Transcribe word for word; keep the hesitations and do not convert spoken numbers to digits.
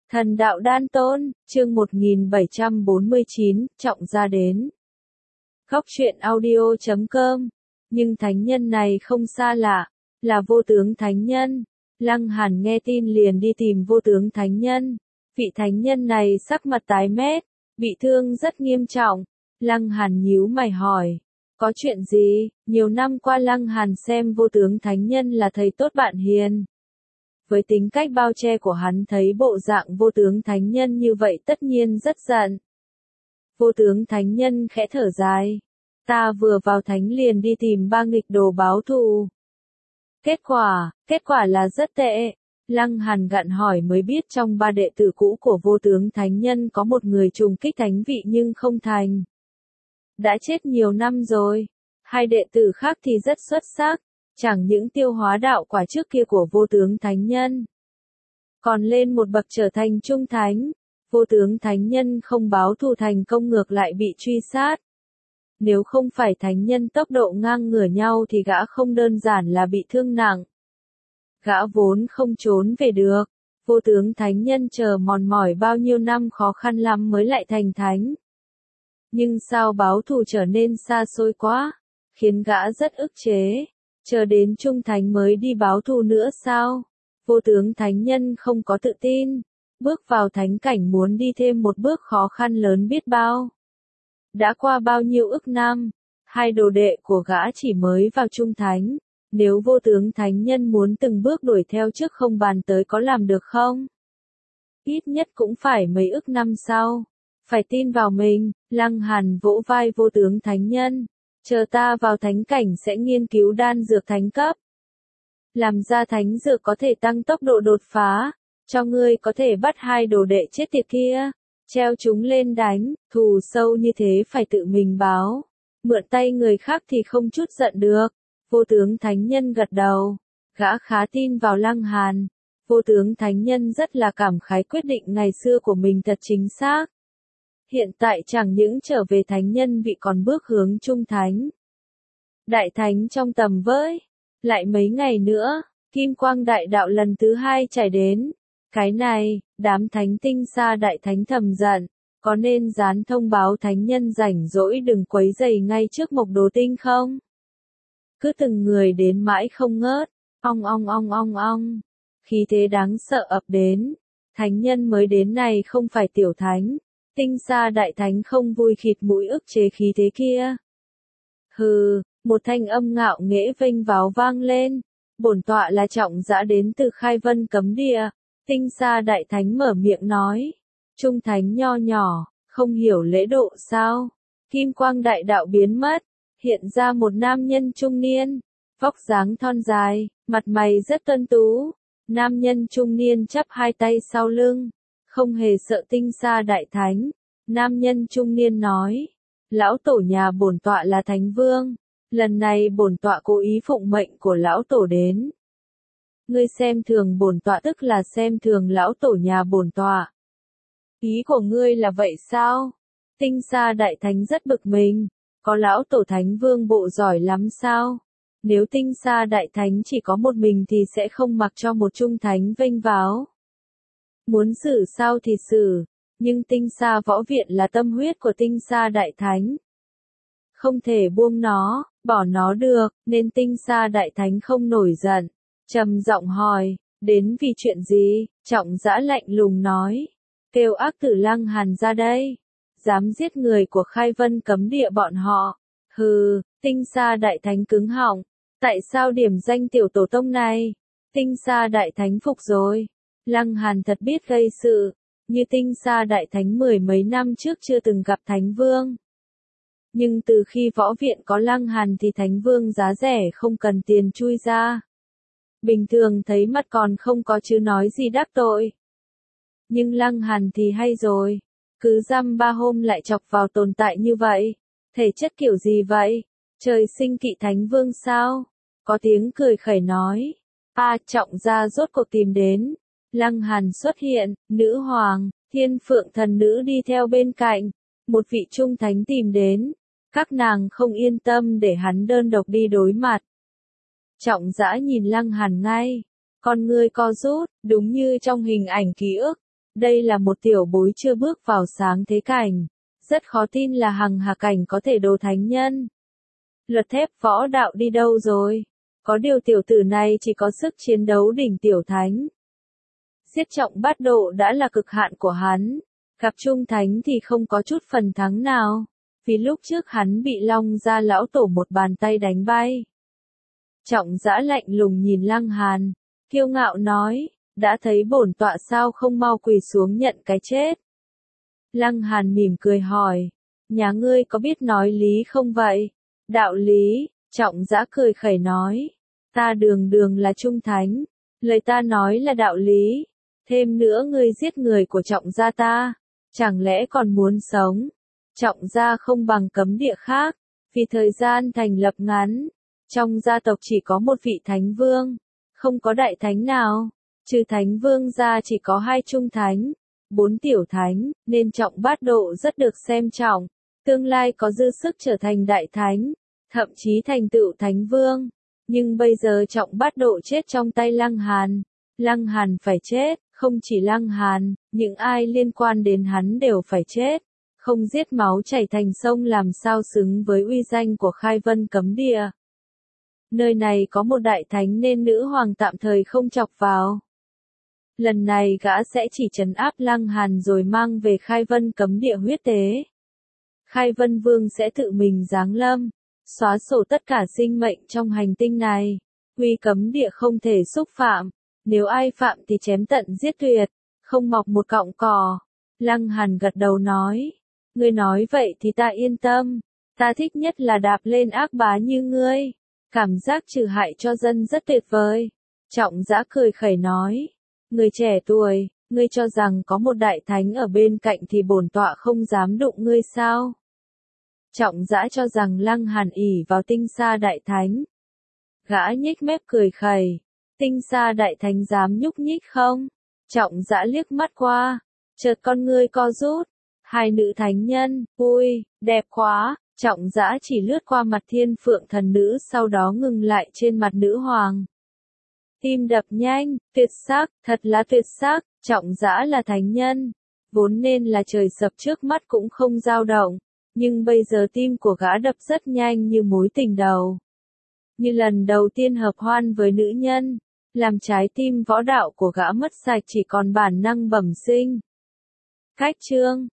Thần đạo đan tôn, chương một nghìn bảy trăm bốn mươi chín, trọng ra đến. Góc truyện audio chấm com. Nhưng thánh nhân này không xa lạ, là vô tướng thánh nhân. Lăng Hàn nghe tin liền đi tìm vô tướng thánh nhân. Vị thánh nhân này sắc mặt tái mét, bị thương rất nghiêm trọng. Lăng Hàn nhíu mày hỏi, có chuyện gì? Nhiều năm qua Lăng Hàn xem vô tướng thánh nhân là thầy tốt bạn hiền. Với tính cách bao che của hắn thấy bộ dạng vô tướng thánh nhân như vậy tất nhiên rất giận. Vô tướng thánh nhân khẽ thở dài. Ta vừa vào thánh liền đi tìm ba nghịch đồ báo thù. Kết quả, kết quả là rất tệ. Lăng Hàn gặn hỏi mới biết trong ba đệ tử cũ của vô tướng thánh nhân có một người trùng kích thánh vị nhưng không thành. Đã chết nhiều năm rồi. Hai đệ tử khác thì rất xuất sắc. Chẳng những tiêu hóa đạo quả trước kia của vô tướng thánh nhân, còn lên một bậc trở thành trung thánh. Vô tướng thánh nhân không báo thù thành công ngược lại bị truy sát. Nếu không phải thánh nhân tốc độ ngang ngửa nhau thì gã không đơn giản là bị thương nặng. Gã vốn không trốn về được. Vô tướng thánh nhân chờ mòn mỏi bao nhiêu năm khó khăn lắm mới lại thành thánh. Nhưng sao báo thù trở nên xa xôi quá, khiến gã rất ức chế. Chờ đến trung thánh mới đi báo thù nữa sao? Vô tướng thánh nhân không có tự tin. Bước vào thánh cảnh muốn đi thêm một bước khó khăn lớn biết bao. Đã qua bao nhiêu ức năm, hai đồ đệ của gã chỉ mới vào trung thánh. Nếu vô tướng thánh nhân muốn từng bước đuổi theo trước không bàn tới có làm được không? Ít nhất cũng phải mấy ức năm sau. Phải tin vào mình. Lăng Hàn vỗ vai vô tướng thánh nhân. Chờ ta vào thánh cảnh sẽ nghiên cứu đan dược thánh cấp. Làm ra thánh dược có thể tăng tốc độ đột phá. Cho ngươi có thể bắt hai đồ đệ chết tiệt kia. Treo chúng lên đánh. Thù sâu như thế phải tự mình báo. Mượn tay người khác thì không chút giận được. Vô tướng thánh nhân gật đầu. Gã khá tin vào Lăng Hàn. Vô tướng thánh nhân rất là cảm khái quyết định ngày xưa của mình thật chính xác. Hiện tại chẳng những trở về thánh nhân vị còn bước hướng trung thánh. Đại thánh trong tầm với. Lại mấy ngày nữa, kim quang đại đạo lần thứ hai trải đến. Cái này, đám thánh tinh xa đại thánh thầm giận. Có nên dán thông báo thánh nhân rảnh rỗi đừng quấy rầy ngay trước mộc đồ tinh không? Cứ từng người đến mãi không ngớt. Ong ong ong ong ong. Khí thế đáng sợ ập đến. Thánh nhân mới đến này không phải tiểu thánh. Tinh xa đại thánh không vui khịt mũi ức chế khí thế kia. Hừ, một thanh âm ngạo nghễ vênh váo vang lên. Bổn tọa là trọng dã đến từ Khai Vân cấm địa. Tinh xa đại thánh mở miệng nói. Trung thánh nho nhỏ, không hiểu lễ độ sao. Kim quang đại đạo biến mất. Hiện ra một nam nhân trung niên. Vóc dáng thon dài, mặt mày rất tuấn tú. Nam nhân trung niên chắp hai tay sau lưng. Không hề sợ tinh xa đại thánh. Nam nhân trung niên nói. Lão tổ nhà bổn tọa là thánh vương. Lần này bổn tọa cố ý phụng mệnh của lão tổ đến. Ngươi xem thường bổn tọa tức là xem thường lão tổ nhà bổn tọa. Ý của ngươi là vậy sao? Tinh xa đại thánh rất bực mình. Có lão tổ thánh vương bộ giỏi lắm sao? Nếu tinh xa đại thánh chỉ có một mình thì sẽ không mặc cho một trung thánh vênh váo. Muốn xử sao thì xử, nhưng tinh xa võ viện là tâm huyết của tinh xa đại thánh. Không thể buông nó, bỏ nó được, nên tinh xa đại thánh không nổi giận. Trầm giọng hỏi, đến vì chuyện gì? Trọng dã lạnh lùng nói, kêu ác tử Lăng Hàn ra đây. Dám giết người của Khai Vân cấm địa bọn họ. Hừ, tinh xa đại thánh cứng họng. Tại sao điểm danh tiểu tổ tông này? Tinh xa đại thánh phục rồi. Lăng Hàn thật biết gây sự, như tinh xa đại thánh mười mấy năm trước chưa từng gặp thánh vương. Nhưng từ khi võ viện có Lăng Hàn thì thánh vương giá rẻ không cần tiền chui ra. Bình thường thấy mặt còn không có chứ nói gì đắc tội. Nhưng Lăng Hàn thì hay rồi, cứ dăm ba hôm lại chọc vào tồn tại như vậy. Thể chất kiểu gì vậy? Trời sinh kỵ thánh vương sao? Có tiếng cười khẩy nói. A trọng gia rốt cuộc tìm đến. Lăng Hàn xuất hiện, nữ hoàng, thiên phượng thần nữ đi theo bên cạnh. Một vị trung thánh tìm đến. Các nàng không yên tâm để hắn đơn độc đi đối mặt. Trọng dã nhìn Lăng Hàn ngay. Con ngươi co rút, đúng như trong hình ảnh ký ức. Đây là một tiểu bối chưa bước vào sáng thế cảnh. Rất khó tin là hằng hà cảnh có thể đồ thánh nhân. Luật thép võ đạo đi đâu rồi? Có điều tiểu tử này chỉ có sức chiến đấu đỉnh tiểu thánh. Giết trọng bát độ đã là cực hạn của hắn. Gặp trung thánh thì không có chút phần thắng nào. Vì lúc trước hắn bị Long gia lão tổ một bàn tay đánh bay. Trọng Dã lạnh lùng nhìn Lăng Hàn, kiêu ngạo nói, đã thấy bổn tọa sao không mau quỳ xuống nhận cái chết. Lăng Hàn mỉm cười hỏi, nhà ngươi có biết nói lý không vậy? Đạo lý, Trọng Dã cười khẩy nói, ta đường đường là trung thánh, lời ta nói là đạo lý, thêm nữa ngươi giết người của Trọng gia ta, chẳng lẽ còn muốn sống? Trọng gia không bằng cấm địa khác, vì thời gian thành lập ngắn, trong gia tộc chỉ có một vị thánh vương, không có đại thánh nào, trừ thánh vương ra chỉ có hai trung thánh, bốn tiểu thánh, nên Trọng bát độ rất được xem trọng, tương lai có dư sức trở thành đại thánh, thậm chí thành tựu thánh vương. Nhưng bây giờ Trọng bát độ chết trong tay Lăng Hàn, Lăng Hàn phải chết, không chỉ Lăng Hàn, những ai liên quan đến hắn đều phải chết. Không giết máu chảy thành sông làm sao xứng với uy danh của Khai Vân cấm địa. Nơi này có một đại thánh nên nữ hoàng tạm thời không chọc vào. Lần này gã sẽ chỉ trấn áp Lăng Hàn rồi mang về Khai Vân cấm địa huyết tế. Khai Vân Vương sẽ tự mình giáng lâm, xóa sổ tất cả sinh mệnh trong hành tinh này. Uy cấm địa không thể xúc phạm, nếu ai phạm thì chém tận giết tuyệt, không mọc một cọng cỏ. Lăng Hàn gật đầu nói. Ngươi nói vậy thì ta yên tâm, ta thích nhất là đạp lên ác bá như ngươi, cảm giác trừ hại cho dân rất tuyệt vời. Trọng Dã cười khẩy nói, người trẻ tuổi, ngươi cho rằng có một đại thánh ở bên cạnh thì bổn tọa không dám đụng ngươi sao? Trọng Dã cho rằng Lăng Hàn ỷ vào tinh sa đại thánh. Gã nhếch mép cười khẩy, tinh sa đại thánh dám nhúc nhích không? Trọng Dã liếc mắt qua, chợt con ngươi co rút. Hai nữ thánh nhân, ui, đẹp quá, Trọng Dã chỉ lướt qua mặt thiên phượng thần nữ sau đó ngừng lại trên mặt nữ hoàng. Tim đập nhanh, tuyệt sắc, thật là tuyệt sắc, Trọng Dã là thánh nhân, vốn nên là trời sập trước mắt cũng không dao động, nhưng bây giờ tim của gã đập rất nhanh như mối tình đầu. Như lần đầu tiên hợp hoan với nữ nhân, làm trái tim võ đạo của gã mất sạch chỉ còn bản năng bẩm sinh. Cách chương